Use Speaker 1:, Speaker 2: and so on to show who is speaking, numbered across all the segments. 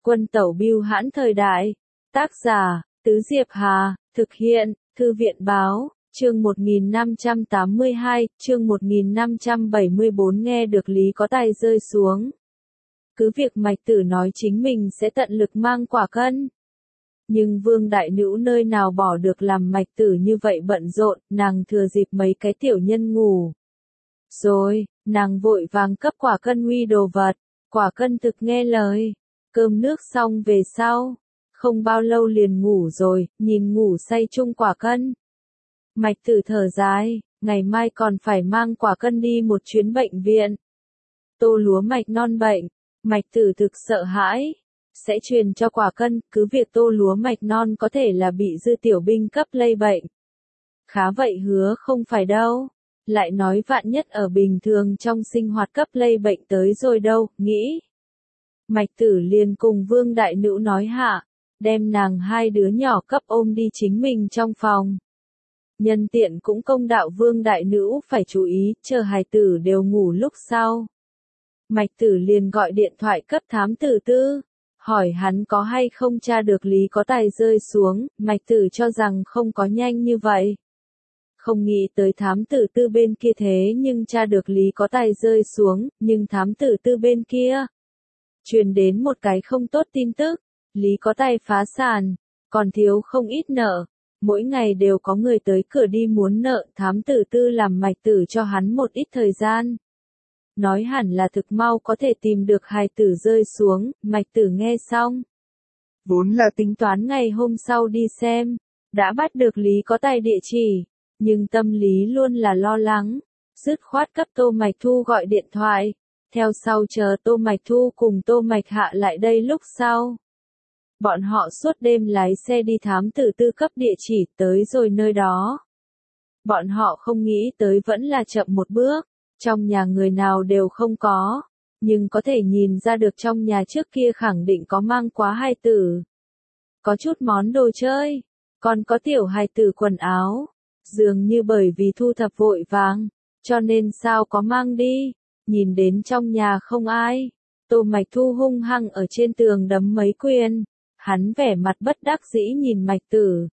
Speaker 1: Quân tẩu bưu hãn thời đại. Tác giả, Tứ Diệp Hà, thực hiện, Thư viện báo, chương 1582, chương 1574 nghe được Lý Có Tài rơi xuống. Cứ việc Mạch Tử nói chính mình sẽ tận lực mang quả cân. Nhưng Vương Đại Nữ nơi nào bỏ được làm Mạch Tử như vậy bận rộn, nàng thừa dịp mấy cái tiểu nhân ngủ. Rồi, nàng vội vàng cấp quả cân huy đồ vật, quả cân thực nghe lời, cơm nước xong về sau. Không bao lâu liền ngủ rồi, nhìn ngủ say chung quả cân. Mạch Tử thở dài, ngày mai còn phải mang quả cân đi một chuyến bệnh viện. Tô lúa mạch non bệnh, Mạch Tử thực sợ hãi, sẽ truyền cho quả cân, cứ việc tô lúa mạch non có thể là bị dư tiểu binh cấp lây bệnh. Khá vậy hứa không phải đâu, lại nói vạn nhất ở bình thường trong sinh hoạt cấp lây bệnh tới rồi đâu, nghĩ. Mạch Tử liền cùng Vương Đại Nữ nói hạ, đem nàng hai đứa nhỏ cấp ôm đi chính mình trong phòng. Nhân tiện cũng công đạo Vương Đại Nữ phải chú ý, chờ hài tử đều ngủ lúc sau. Mạch Tử liền gọi điện thoại cấp thám tử Tư, hỏi hắn có hay không tra được Lý Có Tài rơi xuống, Mạch Tử cho rằng không có nhanh như vậy. Không nghĩ tới thám tử Tư bên kia thế nhưng tra được Lý Có Tài rơi xuống, nhưng thám tử Tư bên kia truyền đến một cái không tốt tin tức, Lý Có Tài phá sản, còn thiếu không ít nợ, mỗi ngày đều có người tới cửa đi muốn nợ, thám tử Tư làm Mạch Tử cho hắn một ít thời gian. Nói hẳn là thực mau có thể tìm được hài tử rơi xuống, Mạch Tử nghe xong. Vốn là tính toán ngày hôm sau đi xem, đã bắt được Lý Có Tài địa chỉ, nhưng tâm lý luôn là lo lắng, dứt khoát cấp Tô Mạch Thu gọi điện thoại, theo sau chờ Tô Mạch Thu cùng Tô Mạch Hạ lại đây lúc sau. Bọn họ suốt đêm lái xe đi thám tử Tư cấp địa chỉ tới rồi nơi đó. Bọn họ không nghĩ tới vẫn là chậm một bước, trong nhà người nào đều không có, nhưng có thể nhìn ra được trong nhà trước kia khẳng định có mang quá hài tử. Có chút món đồ chơi, còn có tiểu hài tử quần áo, dường như bởi vì thu thập vội vàng, cho nên sao có mang đi, nhìn đến trong nhà không ai. Tô Mạch Thu hung hăng ở trên tường đấm mấy quyền. Hắn vẻ mặt bất đắc dĩ nhìn Mạch Tử,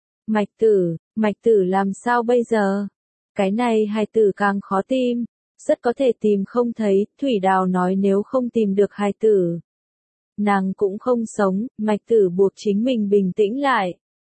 Speaker 1: Mạch Tử làm sao bây giờ? Cái này hài tử càng khó tìm, rất có thể tìm không thấy, Thủy Đào nói nếu không tìm được hài tử, nàng cũng không sống, Mạch Tử buộc chính mình bình tĩnh lại.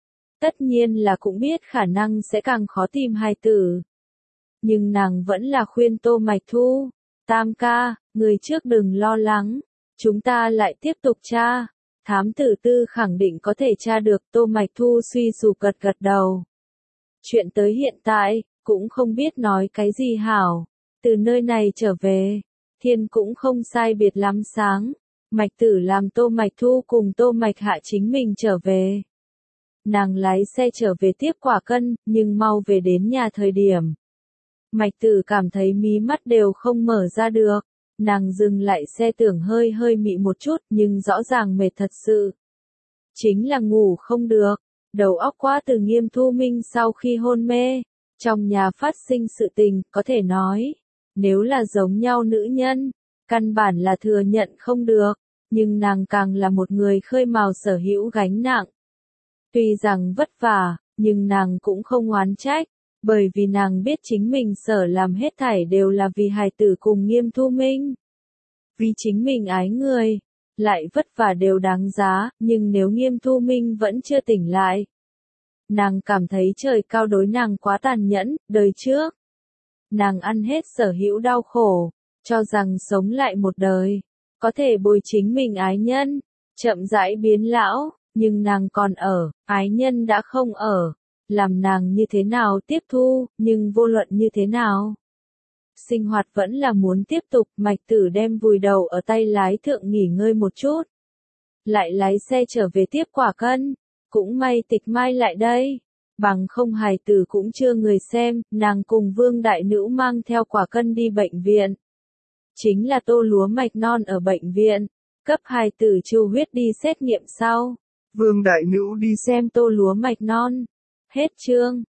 Speaker 1: Tất nhiên là cũng biết khả năng sẽ càng khó tìm hài tử. Nhưng nàng vẫn là khuyên Tô Mạch Thu, Tam ca, người trước đừng lo lắng, chúng ta lại tiếp tục tra. Thám tử Tư khẳng định có thể tra được, Tô Mạch Thu suy sụp gật gật đầu. Chuyện tới hiện tại, cũng không biết nói cái gì hảo. Từ nơi này trở về, thiên cũng không sai biệt lắm sáng. Mạch Tử làm Tô Mạch Thu cùng Tô Mạch Hạ chính mình trở về. Nàng lái xe trở về tiếp quả cân, nhưng mau về đến nhà thời điểm. Mạch Tử cảm thấy mí mắt đều không mở ra được. Nàng dừng lại xe tưởng hơi mị một chút nhưng rõ ràng mệt thật sự. Chính là ngủ không được, đầu óc quá từ Nghiêm Thu Minh sau khi hôn mê. Trong nhà phát sinh sự tình, có thể nói, nếu là giống nhau nữ nhân, căn bản là thừa nhận không được, nhưng nàng càng là một người khơi mào sở hữu gánh nặng. Tuy rằng vất vả, nhưng nàng cũng không oán trách, bởi vì nàng biết chính mình sở làm hết thảy đều là vì hài tử cùng Nghiêm Thu Minh. Vì chính mình ái người, lại vất vả đều đáng giá, nhưng nếu Nghiêm Thu Minh vẫn chưa tỉnh lại. Nàng cảm thấy trời cao đối nàng quá tàn nhẫn, đời trước. Nàng ăn hết sở hữu đau khổ, cho rằng sống lại một đời, có thể bồi chính mình ái nhân, chậm rãi biến lão, nhưng nàng còn ở, ái nhân đã không ở, làm nàng như thế nào tiếp thu, nhưng vô luận như thế nào. Sinh hoạt vẫn là muốn tiếp tục, Mạch Tử đem vùi đầu ở tay lái thượng nghỉ ngơi một chút. Lại lái xe trở về tiếp quả cân, cũng may Tịch Mai lại đây. Bằng không hài tử cũng chưa người xem, nàng cùng Vương Đại Nữ mang theo quả cân đi bệnh viện. Chính là tô lúa mạch non ở bệnh viện, cấp hài tử chu huyết đi xét nghiệm sau. Vương Đại Nữ đi xem tô lúa mạch non. Hết chương.